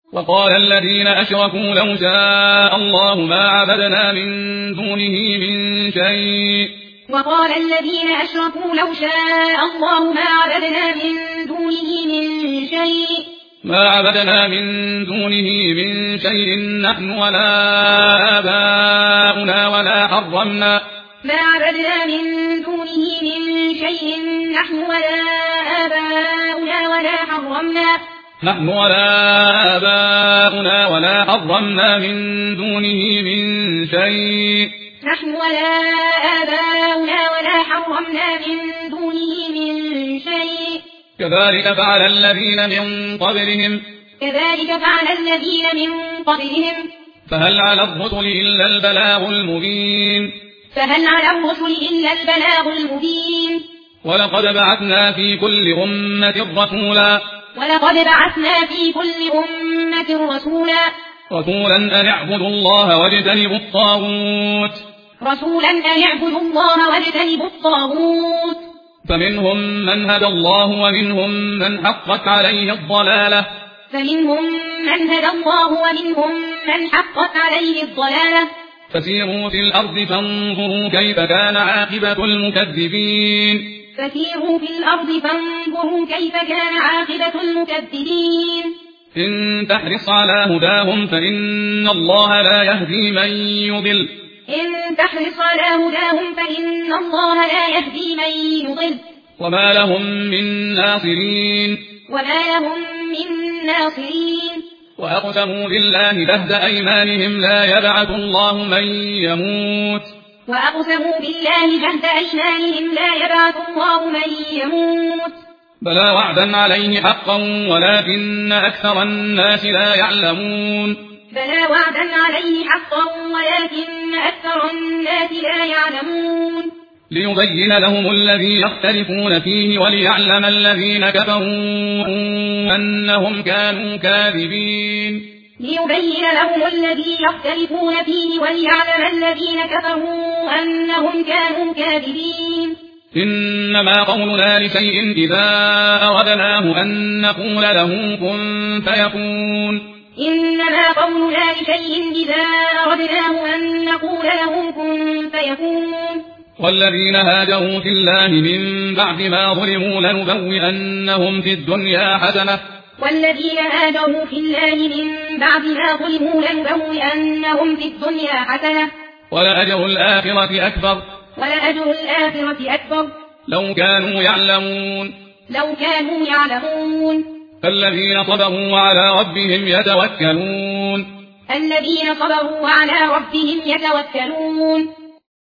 وقال الذين أشركوا لو شاء الله ما عبدنا من دونه من شيء وقال الذين أشركوا لو شاء الله ما عبدنا من دونه من شيء ما عبدنا من دونه من شيء نحن ولا آباؤنا ولا حرمنا ما عبدنا من دونه من شيء نحن ولا آباؤنا ولا حرمنا من دونه من شيء كذلك فعل الذين من قبلهم فهل على الرسل إلا البلاغ المبين ولقد بعثنا في كل أمة رسولا أن اعبدوا الله واجتنبوا الطاغوت فمنهم من هدى الله ومنهم من حقت عليه الضلالة فسيروا في الأرض فانظروا كيف كان عاقبة المكذبين إن تحرص على هداهم فإن الله لا يهدي من يضل وما لهم من ناصرين وأقسموا بالله جهد أيمانهم لا يبعث الله من يموت بلى وعدا عليه حقا ولكن أكثر الناس لا يعلمون ليبين لهم الذي يختلفون فيه وليعلم الذين كفروا أنهم كانوا كاذبين إنما قولنا لشيء إذا أردناه أن نقول له كن فيكون والذين هاجروا في الله من بعد ما ظلموا لنبوئنهم في الدنيا حسنة ولأجر الآخرة أكبر لو كانوا يعلمون الذين صبروا وعلى ربهم يتوكلون